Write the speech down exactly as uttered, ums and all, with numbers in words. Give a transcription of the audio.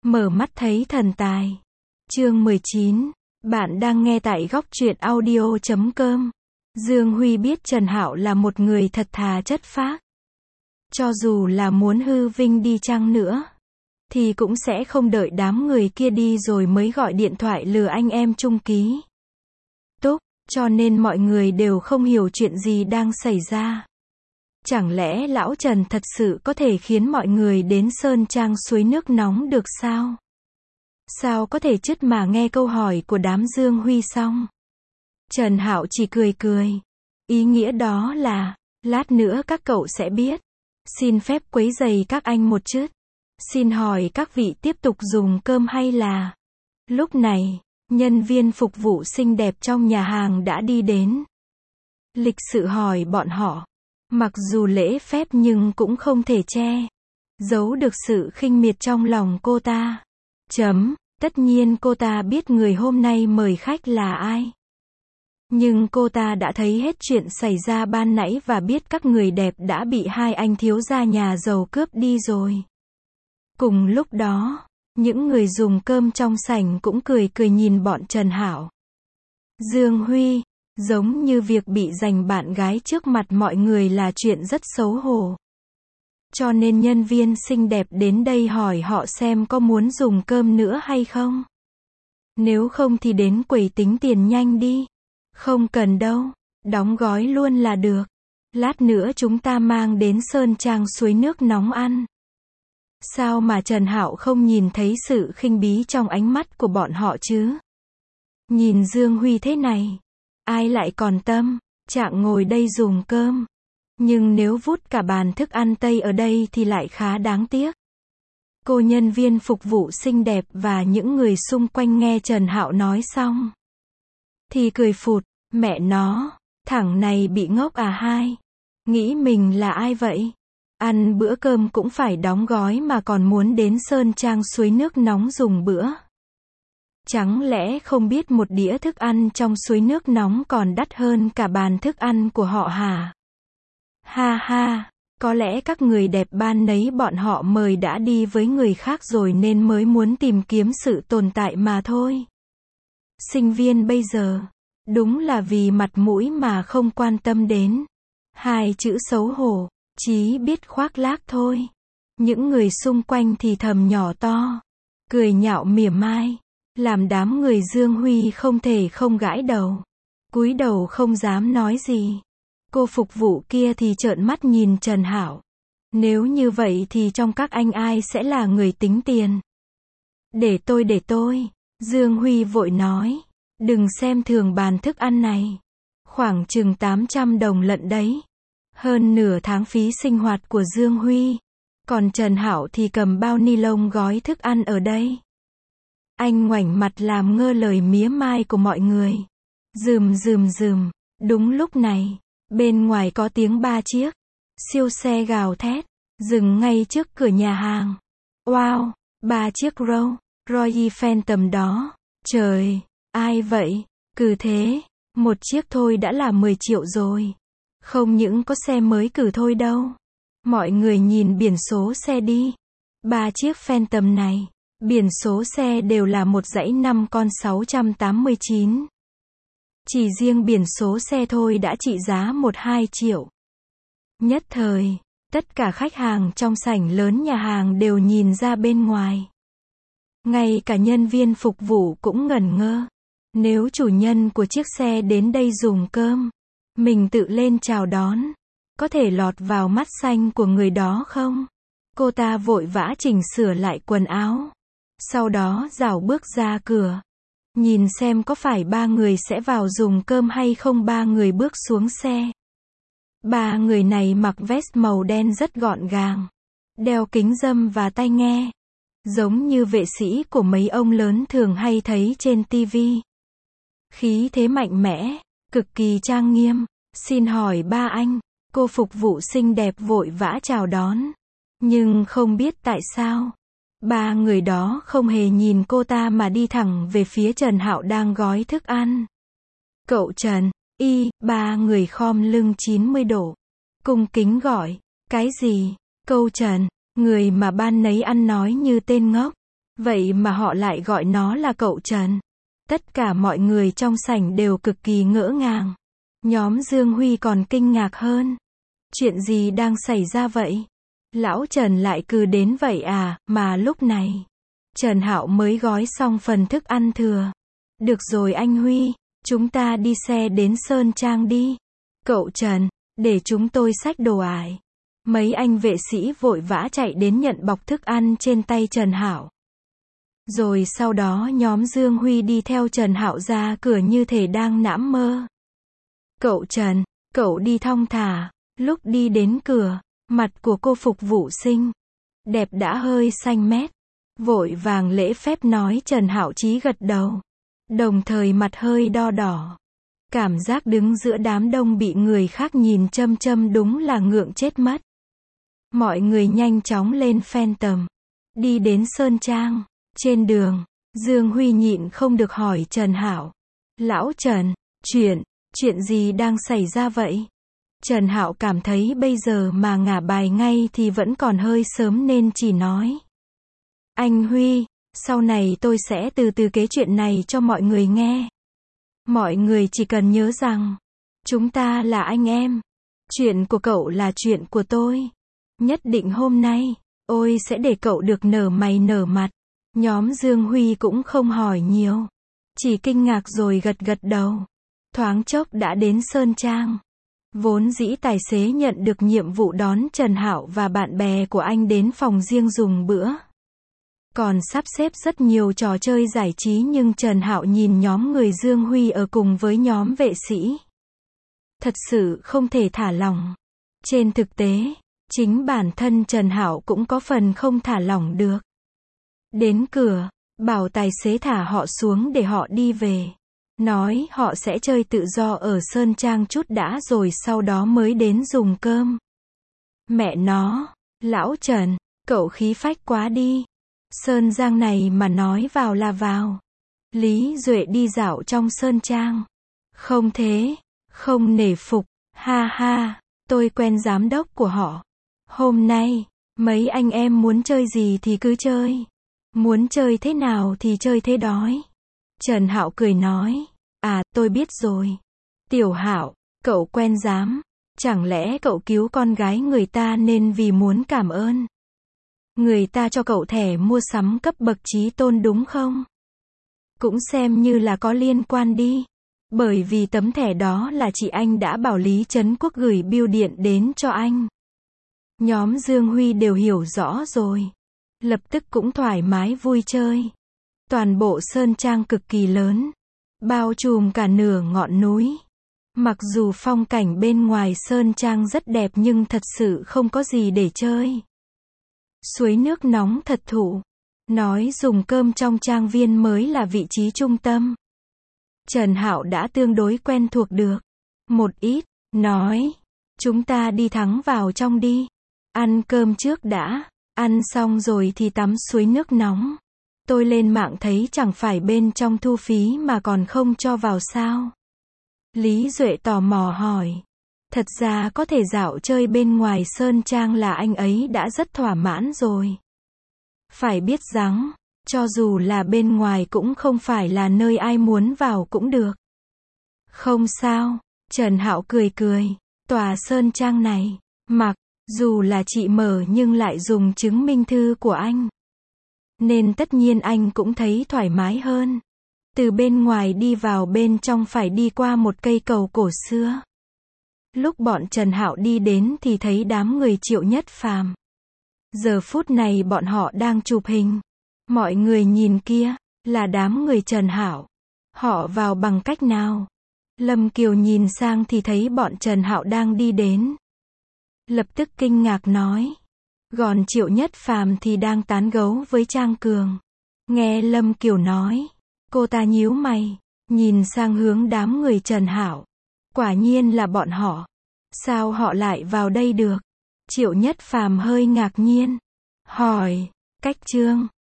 Mở mắt thấy thần tài. Chương mười chín. Bạn đang nghe tại góc truyện audio chấm com. Dương Huy biết Trần Hạo là một người thật thà chất phác. Cho dù là muốn hư vinh đi chăng nữa, thì cũng sẽ không đợi đám người kia đi rồi mới gọi điện thoại lừa anh em chung ký túc, cho nên mọi người đều không hiểu chuyện gì đang xảy ra. Chẳng lẽ lão Trần thật sự có thể khiến mọi người đến Sơn Trang suối nước nóng được sao? Sao có thể chứt mà nghe câu hỏi của đám Dương Huy xong. Trần Hạo chỉ cười cười. Ý nghĩa đó là, lát nữa các cậu sẽ biết. Xin phép quấy rầy các anh một chút. Xin hỏi các vị tiếp tục dùng cơm hay là... Lúc này, nhân viên phục vụ xinh đẹp trong nhà hàng đã đi đến. Lịch sự hỏi bọn họ. Mặc dù lễ phép nhưng cũng không thể che giấu được sự khinh miệt trong lòng cô ta. Chấm, tất nhiên cô ta biết người hôm nay mời khách là ai. Nhưng cô ta đã thấy hết chuyện xảy ra ban nãy và biết các người đẹp đã bị hai anh thiếu gia nhà giàu cướp đi rồi. Cùng lúc đó, những người dùng cơm trong sảnh cũng cười cười nhìn bọn Trần Hạo. Dương Huy, giống như việc bị giành bạn gái trước mặt mọi người là chuyện rất xấu hổ. Cho nên nhân viên xinh đẹp đến đây hỏi họ xem có muốn dùng cơm nữa hay không. Nếu không thì đến quầy tính tiền nhanh đi. Không cần đâu, đóng gói luôn là được. Lát nữa chúng ta mang đến Sơn Trang suối nước nóng ăn. Sao mà Trần Hạo không nhìn thấy sự khinh bỉ trong ánh mắt của bọn họ chứ? Nhìn Dương Huy thế này, ai lại còn tâm trạng ngồi đây dùng cơm. Nhưng nếu vút cả bàn thức ăn Tây ở đây thì lại khá đáng tiếc. Cô nhân viên phục vụ xinh đẹp và những người xung quanh nghe Trần Hạo nói xong thì cười phụt, mẹ nó, thằng này bị ngốc à hai. Nghĩ mình là ai vậy? Ăn bữa cơm cũng phải đóng gói mà còn muốn đến Sơn Trang suối nước nóng dùng bữa. Chẳng lẽ không biết một đĩa thức ăn trong suối nước nóng còn đắt hơn cả bàn thức ăn của họ hả? Ha ha, có lẽ các người đẹp ban nấy bọn họ mời đã đi với người khác rồi nên mới muốn tìm kiếm sự tồn tại mà thôi. Sinh viên bây giờ, đúng là vì mặt mũi mà không quan tâm đến hai chữ xấu hổ, chỉ biết khoác lác thôi. Những người xung quanh thì thầm nhỏ to, cười nhạo mỉa mai, làm đám người Dương Huy không thể không gãi đầu, cúi đầu không dám nói gì. Cô phục vụ kia thì trợn mắt nhìn Trần Hạo. Nếu như vậy thì trong các anh ai sẽ là người tính tiền? Để tôi để tôi, Dương Huy vội nói. Đừng xem thường bàn thức ăn này. Khoảng chừng tám trăm đồng lận đấy. Hơn nửa tháng phí sinh hoạt của Dương Huy. Còn Trần Hạo thì cầm bao ni lông gói thức ăn ở đây. Anh ngoảnh mặt làm ngơ lời mía mai của mọi người. Rườm rườm rườm. Đúng lúc này, bên ngoài có tiếng ba chiếc siêu xe gào thét, dừng ngay trước cửa nhà hàng. Wow, ba chiếc Rolls Royce Phantom đó. Trời, ai vậy? Cứ thế, một chiếc thôi đã là mười triệu rồi. Không những có xe mới cử thôi đâu. Mọi người nhìn biển số xe đi. Ba chiếc Phantom này, biển số xe đều là một dãy năm con sáu trăm tám mươi chín. Chỉ riêng biển số xe thôi đã trị giá một hai triệu. Nhất thời, tất cả khách hàng trong sảnh lớn nhà hàng đều nhìn ra bên ngoài. Ngay cả nhân viên phục vụ cũng ngẩn ngơ. Nếu chủ nhân của chiếc xe đến đây dùng cơm, mình tự lên chào đón, có thể lọt vào mắt xanh của người đó không? Cô ta vội vã chỉnh sửa lại quần áo. Sau đó rảo bước ra cửa. Nhìn xem có phải ba người sẽ vào dùng cơm hay không. Ba người bước xuống xe. Ba người này mặc vest màu đen rất gọn gàng, đeo kính râm và tai nghe, giống như vệ sĩ của mấy ông lớn thường hay thấy trên ti vi. Khí thế mạnh mẽ, cực kỳ trang nghiêm. Xin hỏi ba anh, cô phục vụ xinh đẹp vội vã chào đón. Nhưng không biết tại sao, ba người đó không hề nhìn cô ta mà đi thẳng về phía Trần Hạo đang gói thức ăn. Cậu Trần, y, ba người khom lưng chín mươi độ. Cung kính gọi, cái gì? Câu Trần, người mà ban nấy ăn nói như tên ngốc. Vậy mà họ lại gọi nó là cậu Trần. Tất cả mọi người trong sảnh đều cực kỳ ngỡ ngàng. Nhóm Dương Huy còn kinh ngạc hơn. Chuyện gì đang xảy ra vậy? Lão Trần lại cứ đến vậy à, mà lúc này, Trần Hạo mới gói xong phần thức ăn thừa. Được rồi anh Huy, chúng ta đi xe đến Sơn Trang đi. Cậu Trần, để chúng tôi xách đồ ải. Mấy anh vệ sĩ vội vã chạy đến nhận bọc thức ăn trên tay Trần Hạo. Rồi sau đó nhóm Dương Huy đi theo Trần Hạo ra cửa như thể đang nãm mơ. Cậu Trần, cậu đi thong thả. Lúc đi đến cửa, mặt của cô phục vụ sinh đẹp đã hơi xanh mét. Vội vàng lễ phép nói Trần Hạo Chí gật đầu. Đồng thời mặt hơi đo đỏ. Cảm giác đứng giữa đám đông bị người khác nhìn chăm chăm đúng là ngượng chết mất. Mọi người nhanh chóng lên Phantom. Đi đến Sơn Trang. Trên đường, Dương Huy nhịn không được hỏi Trần Hạo. Lão Trần, chuyện, chuyện gì đang xảy ra vậy? Trần Hạo cảm thấy bây giờ mà ngả bài ngay thì vẫn còn hơi sớm nên chỉ nói. Anh Huy, sau này tôi sẽ từ từ kể chuyện này cho mọi người nghe. Mọi người chỉ cần nhớ rằng, chúng ta là anh em. Chuyện của cậu là chuyện của tôi. Nhất định hôm nay, ôi sẽ để cậu được nở mày nở mặt. Nhóm Dương Huy cũng không hỏi nhiều. Chỉ kinh ngạc rồi gật gật đầu. Thoáng chốc đã đến Sơn Trang. Vốn dĩ tài xế nhận được nhiệm vụ đón Trần Hạo và bạn bè của anh đến phòng riêng dùng bữa. Còn sắp xếp rất nhiều trò chơi giải trí nhưng Trần Hạo nhìn nhóm người Dương Huy ở cùng với nhóm vệ sĩ. Thật sự không thể thả lỏng. Trên thực tế, chính bản thân Trần Hạo cũng có phần không thả lỏng được. Đến cửa, bảo tài xế thả họ xuống để họ đi về. Nói họ sẽ chơi tự do ở Sơn Trang chút đã rồi sau đó mới đến dùng cơm. Mẹ nó, lão Trần, cậu khí phách quá đi. Sơn Giang này mà nói vào là vào. Lý Duệ đi dạo trong Sơn Trang. Không thế, không nể phục, ha ha, tôi quen giám đốc của họ. Hôm nay, mấy anh em muốn chơi gì thì cứ chơi. Muốn chơi thế nào thì chơi thế đói. Trần Hạo cười nói, à, tôi biết rồi. Tiểu Hạo, cậu quen giám, chẳng lẽ cậu cứu con gái người ta nên vì muốn cảm ơn người ta cho cậu thẻ mua sắm cấp bậc chí tôn đúng không? Cũng xem như là có liên quan đi. Bởi vì tấm thẻ đó là chị anh đã bảo Lý Trấn Quốc gửi bưu điện đến cho anh. Nhóm Dương Huy đều hiểu rõ rồi. Lập tức cũng thoải mái vui chơi. Toàn bộ Sơn Trang cực kỳ lớn. Bao trùm cả nửa ngọn núi. Mặc dù phong cảnh bên ngoài Sơn Trang rất đẹp nhưng thật sự không có gì để chơi. Suối nước nóng thật thụ. Nói dùng cơm trong trang viên mới là vị trí trung tâm. Trần Hạo đã tương đối quen thuộc được. Một ít, nói. Chúng ta đi thẳng vào trong đi. Ăn cơm trước đã. Ăn xong rồi thì tắm suối nước nóng. Tôi lên mạng thấy chẳng phải bên trong thu phí mà còn không cho vào sao? Lý Duệ tò mò hỏi. Thật ra có thể dạo chơi bên ngoài Sơn Trang là anh ấy đã rất thỏa mãn rồi. Phải biết rằng, cho dù là bên ngoài cũng không phải là nơi ai muốn vào cũng được. Không sao, Trần Hạo cười cười. Tòa Sơn Trang này, mặc dù là chị mở nhưng lại dùng chứng minh thư của anh. Nên tất nhiên anh cũng thấy thoải mái hơn. Từ bên ngoài đi vào bên trong phải đi qua một cây cầu cổ xưa. Lúc bọn Trần Hạo đi đến thì thấy đám người Triệu Nhất Phàm. Giờ phút này bọn họ đang chụp hình. Mọi người nhìn kia, là đám người Trần Hạo. Họ vào bằng cách nào? Lâm Kiều nhìn sang thì thấy bọn Trần Hạo đang đi đến. Lập tức kinh ngạc nói. Còn Triệu Nhất Phàm thì đang tán gấu với Trang Cường. Nghe Lâm Kiều nói, cô ta nhíu mày, nhìn sang hướng đám người Trần Hạo. Quả nhiên là bọn họ. Sao họ lại vào đây được? Triệu Nhất Phàm hơi ngạc nhiên. Hỏi, cách Trương,